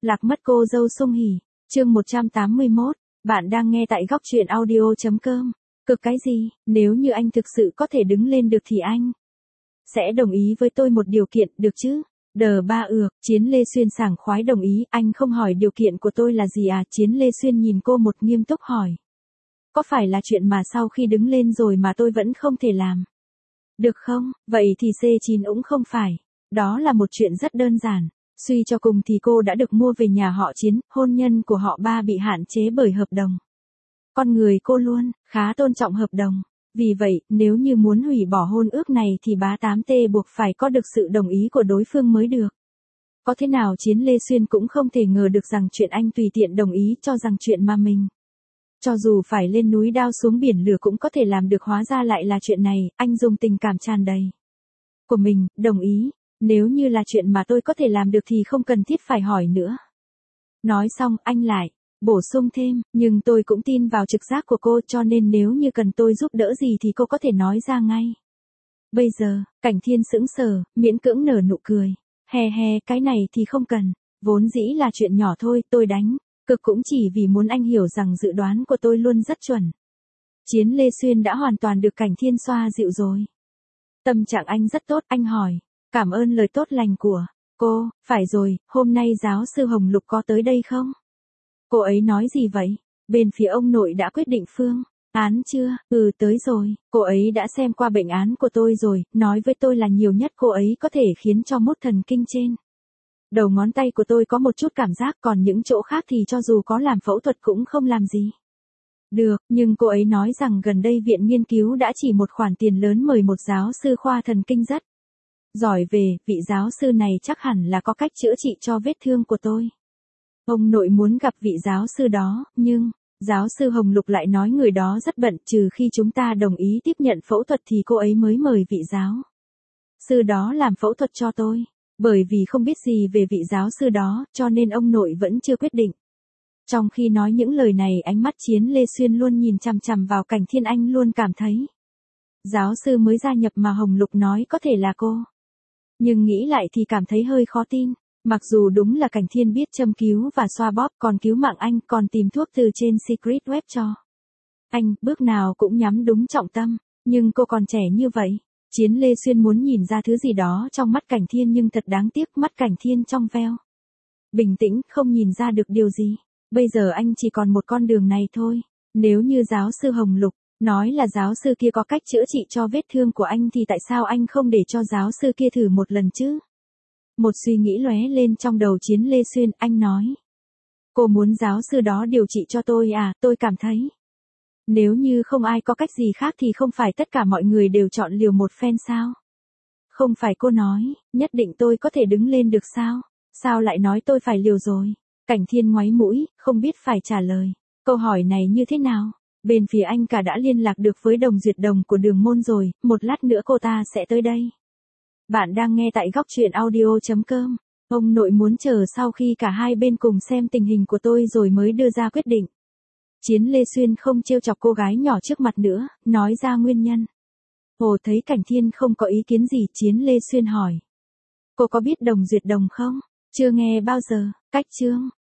Lạc mất cô dâu Sung Hỉ, chương 181, bạn đang nghe tại góc truyện audio.com. Cực cái gì, nếu như anh thực sự có thể đứng lên được thì anh sẽ đồng ý với tôi một điều kiện, được chứ? Đờ ba ược, Chiến Lê Xuyên sảng khoái đồng ý, anh không hỏi điều kiện của tôi là gì à? Chiến Lê Xuyên nhìn cô một nghiêm túc hỏi. Có phải là chuyện mà sau khi đứng lên rồi mà tôi vẫn không thể làm? Được không? Vậy thì C9 cũng không phải. Đó là một chuyện rất đơn giản. Suy cho cùng thì cô đã được mua về nhà họ Chiến, hôn nhân của họ Ba bị hạn chế bởi hợp đồng. Con người cô luôn khá tôn trọng hợp đồng. Vì vậy, nếu như muốn hủy bỏ hôn ước này thì bá 8T buộc phải có được sự đồng ý của đối phương mới được. Có thế nào Chiến Lê Xuyên cũng không thể ngờ được rằng chuyện anh tùy tiện đồng ý cho rằng chuyện mà mình cho dù phải lên núi đao xuống biển lửa cũng có thể làm được, hóa ra lại là chuyện này. Anh dùng tình cảm tràn đầy của mình, đồng ý. Nếu như là chuyện mà tôi có thể làm được thì không cần thiết phải hỏi nữa. Nói xong, anh lại bổ sung thêm, nhưng tôi cũng tin vào trực giác của cô, cho nên nếu như cần tôi giúp đỡ gì thì cô có thể nói ra ngay. Bây giờ, Cảnh Thiên sững sờ, miễn cưỡng nở nụ cười. Cái này thì không cần, vốn dĩ là chuyện nhỏ thôi, tôi đánh cực cũng chỉ vì muốn anh hiểu rằng dự đoán của tôi luôn rất chuẩn. Chiến Lê Xuyên đã hoàn toàn được Cảnh Thiên xoa dịu rồi. Tâm trạng anh rất tốt, anh hỏi. Cảm ơn lời tốt lành của cô. Phải rồi, hôm nay giáo sư Hồng Lục có tới đây không? Cô ấy nói gì vậy? Bên phía ông nội đã quyết định phương án chưa? Tới rồi. Cô ấy đã xem qua bệnh án của tôi rồi, nói với tôi là nhiều nhất cô ấy có thể khiến cho mốt thần kinh trên đầu ngón tay của tôi có một chút cảm giác, còn những chỗ khác thì cho dù có làm phẫu thuật cũng không làm gì được, nhưng cô ấy nói rằng gần đây viện nghiên cứu đã chỉ một khoản tiền lớn mời một giáo sư khoa thần kinh rất giỏi về, vị giáo sư này chắc hẳn là có cách chữa trị cho vết thương của tôi. Ông nội muốn gặp vị giáo sư đó, nhưng giáo sư Hồng Lục lại nói người đó rất bận, trừ khi chúng ta đồng ý tiếp nhận phẫu thuật thì cô ấy mới mời vị giáo sư đó làm phẫu thuật cho tôi. Bởi vì không biết gì về vị giáo sư đó, cho nên ông nội vẫn chưa quyết định. Trong khi nói những lời này, ánh mắt Chiến Lê Xuyên luôn nhìn chằm chằm vào Cảnh Thiên, anh luôn cảm thấy giáo sư mới gia nhập mà Hồng Lục nói có thể là cô. Nhưng nghĩ lại thì cảm thấy hơi khó tin. Mặc dù đúng là Cảnh Thiên biết châm cứu và xoa bóp, còn cứu mạng anh, còn tìm thuốc từ trên Secret Web cho anh, bước nào cũng nhắm đúng trọng tâm. Nhưng cô còn trẻ như vậy. Chiến Lê Xuyên muốn nhìn ra thứ gì đó trong mắt Cảnh Thiên, nhưng thật đáng tiếc, mắt Cảnh Thiên trong veo bình tĩnh, không nhìn ra được điều gì. Bây giờ anh chỉ còn một con đường này thôi. Nếu như giáo sư Hồng Lục nói là giáo sư kia có cách chữa trị cho vết thương của anh thì tại sao anh không để cho giáo sư kia thử một lần chứ? Một suy nghĩ lóe lên trong đầu Chiến Lê Xuyên, anh nói. Cô muốn giáo sư đó điều trị cho tôi à? Tôi cảm thấy nếu như không ai có cách gì khác thì không phải tất cả mọi người đều chọn liều một phen sao? Không phải cô nói, nhất định tôi có thể đứng lên được sao? Sao lại nói tôi phải liều rồi? Cảnh Thiên ngoáy mũi, không biết phải trả lời. Câu hỏi này như thế nào? Bên phía anh cả đã liên lạc được với Đồng Duyệt Đồng của Đường Môn rồi, một lát nữa cô ta sẽ tới đây. Bạn đang nghe tại góc truyện audio.com. Ông nội muốn chờ sau khi cả hai bên cùng xem tình hình của tôi rồi mới đưa ra quyết định. Chiến Lê Xuyên không trêu chọc cô gái nhỏ trước mặt nữa, nói ra nguyên nhân. Ồ, thấy Cảnh Thiên không có ý kiến gì, Chiến Lê Xuyên hỏi. Cô có biết Đồng Duyệt Đồng không? Chưa nghe bao giờ. Cách chương